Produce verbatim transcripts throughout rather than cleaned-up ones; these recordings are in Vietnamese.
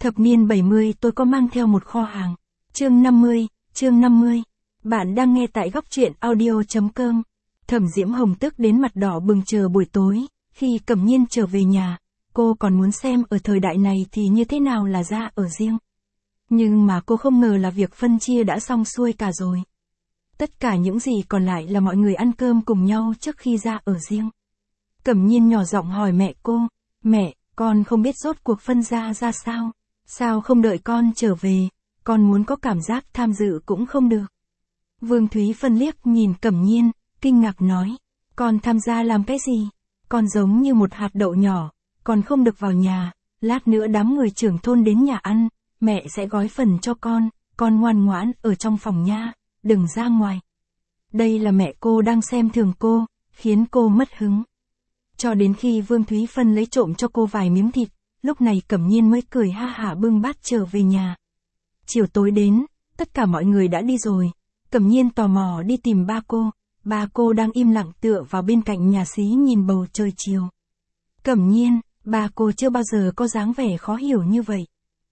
Thập niên bảy mươi tôi có mang theo một kho hàng. Chương năm mươi, chương năm mươi. Bạn đang nghe tại góc truyện audio chấm com. Thẩm Diễm Hồng tức đến mặt đỏ bừng chờ buổi tối, khi Cẩm Nhiên trở về nhà, cô còn muốn xem ở thời đại này thì như thế nào là ra ở riêng. Nhưng mà cô không ngờ là việc phân chia đã xong xuôi cả rồi. Tất cả những gì còn lại là mọi người ăn cơm cùng nhau trước khi ra ở riêng. Cẩm Nhiên nhỏ giọng hỏi mẹ cô, mẹ, con không biết rốt cuộc phân ra ra sao, sao không đợi con trở về, con muốn có cảm giác tham dự cũng không được. Vương Thúy Phân liếc nhìn Cẩm Nhiên, kinh ngạc nói, con tham gia làm cái gì, con giống như một hạt đậu nhỏ, còn không được vào nhà, lát nữa đám người trưởng thôn đến nhà ăn, mẹ sẽ gói phần cho con, con ngoan ngoãn ở trong phòng nha, đừng ra ngoài. Đây là mẹ cô đang xem thường cô, khiến cô mất hứng. Cho đến khi Vương Thúy Phân lấy trộm cho cô vài miếng thịt, lúc này Cẩm Nhiên mới cười ha hả bưng bát trở về nhà. Chiều tối đến, tất cả mọi người đã đi rồi, Cẩm Nhiên tò mò đi tìm ba cô, ba cô đang im lặng tựa vào bên cạnh nhà xí nhìn bầu trời chiều. Cẩm Nhiên, ba cô chưa bao giờ có dáng vẻ khó hiểu như vậy.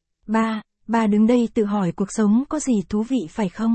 Ba, ba đứng đây tự hỏi cuộc sống có gì thú vị phải không?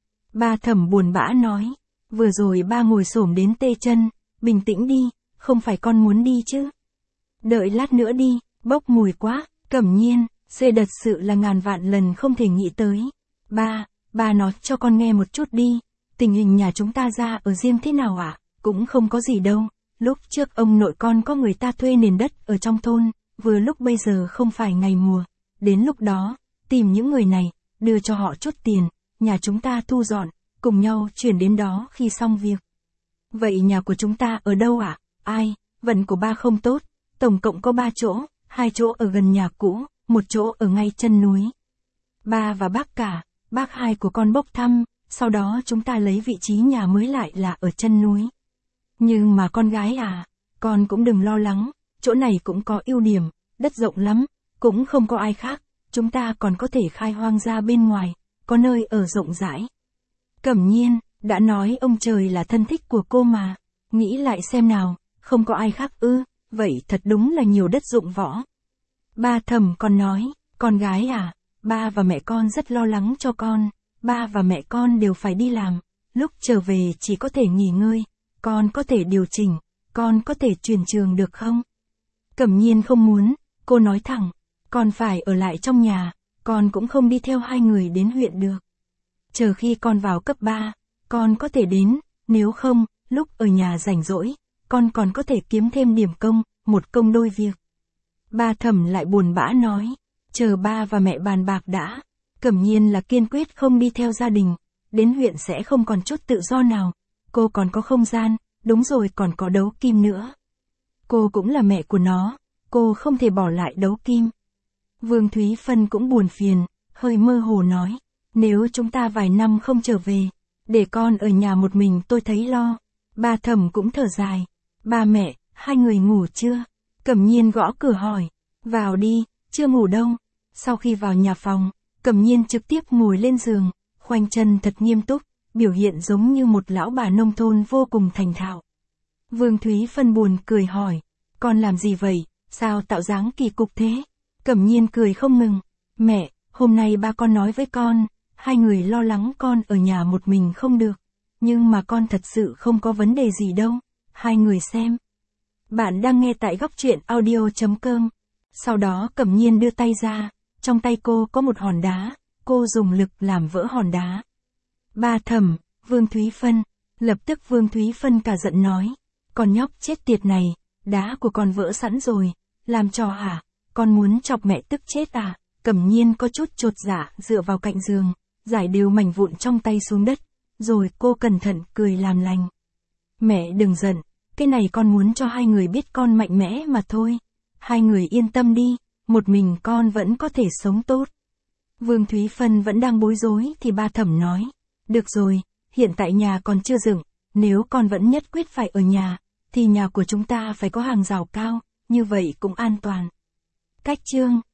Ba Thẩm buồn bã nói, vừa rồi ba ngồi xổm đến tê chân, bình tĩnh đi, không phải con muốn đi chứ. Đợi lát nữa đi, bốc mùi quá, Cẩm Nhiên, xê thật sự là ngàn vạn lần không thể nghĩ tới. Ba, ba nói cho con nghe một chút đi, tình hình nhà chúng ta ra ở riêng thế nào ạ? À? Cũng không có gì đâu, lúc trước ông nội con có người ta thuê nền đất ở trong thôn, vừa lúc bây giờ không phải ngày mùa, đến lúc đó, tìm những người này, đưa cho họ chút tiền, nhà chúng ta thu dọn, cùng nhau chuyển đến đó khi xong việc. Vậy nhà của chúng ta ở đâu ạ? À? Ai, vận của ba không tốt, tổng cộng có ba chỗ, hai chỗ ở gần nhà cũ, một chỗ ở ngay chân núi. Ba và bác cả, bác hai của con bốc thăm, sau đó chúng ta lấy vị trí nhà mới lại là ở chân núi. Nhưng mà con gái à, con cũng đừng lo lắng, chỗ này cũng có ưu điểm, đất rộng lắm, cũng không có ai khác, chúng ta còn có thể khai hoang ra bên ngoài, có nơi ở rộng rãi. Cẩm Nhiên, đã nói ông trời là thân thích của cô mà, nghĩ lại xem nào, không có ai khác ư, vậy thật đúng là nhiều đất dụng võ. Ba Thẩm còn nói, con gái à, ba và mẹ con rất lo lắng cho con, ba và mẹ con đều phải đi làm, lúc trở về chỉ có thể nghỉ ngơi, con có thể điều chỉnh, con có thể chuyển trường được không? Cẩm Nhiên không muốn, cô nói thẳng, con phải ở lại trong nhà, con cũng không đi theo hai người đến huyện được. Chờ khi con vào cấp ba, con có thể đến, nếu không, lúc ở nhà rảnh rỗi, con còn có thể kiếm thêm điểm công, một công đôi việc. Ba Thẩm lại buồn bã nói, chờ ba và mẹ bàn bạc đã, Cẩm Nhiên là kiên quyết không đi theo gia đình, đến huyện sẽ không còn chút tự do nào, cô còn có không gian, đúng rồi còn có đấu kim nữa. Cô cũng là mẹ của nó, cô không thể bỏ lại đấu kim. Vương Thúy Phân cũng buồn phiền, hơi mơ hồ nói, nếu chúng ta vài năm không trở về, để con ở nhà một mình tôi thấy lo. Ba Thẩm cũng thở dài, ba mẹ, hai người ngủ chưa? Cẩm Nhiên gõ cửa hỏi, vào đi, chưa ngủ đâu. Sau khi vào nhà phòng, Cẩm Nhiên trực tiếp ngồi lên giường, khoanh chân thật nghiêm túc, biểu hiện giống như một lão bà nông thôn vô cùng thành thạo. Vương Thúy Phân buồn cười hỏi, con làm gì vậy, sao tạo dáng kỳ cục thế? Cẩm Nhiên cười không ngừng, mẹ, hôm nay ba con nói với con, hai người lo lắng con ở nhà một mình không được, nhưng mà con thật sự không có vấn đề gì đâu, hai người xem. Bạn đang nghe tại góc truyện audio chấm com. Sau đó Cẩm Nhiên đưa tay ra, trong tay cô có một hòn đá, cô dùng lực làm vỡ hòn đá. Ba Thẩm, Vương Thúy Phân, lập tức Vương Thúy Phân cả giận nói, con nhóc chết tiệt này, đá của con vỡ sẵn rồi, làm trò hả, con muốn chọc mẹ tức chết à? Cẩm Nhiên có chút chột dạ dựa vào cạnh giường, giải đều mảnh vụn trong tay xuống đất, rồi cô cẩn thận cười làm lành. Mẹ đừng giận, cái này con muốn cho hai người biết con mạnh mẽ mà thôi, hai người yên tâm đi, một mình con vẫn có thể sống tốt. Vương Thúy Phân vẫn đang bối rối thì ba Thẩm nói, được rồi, hiện tại nhà còn chưa dựng, nếu con vẫn nhất quyết phải ở nhà, thì nhà của chúng ta phải có hàng rào cao, như vậy cũng an toàn. Cách chương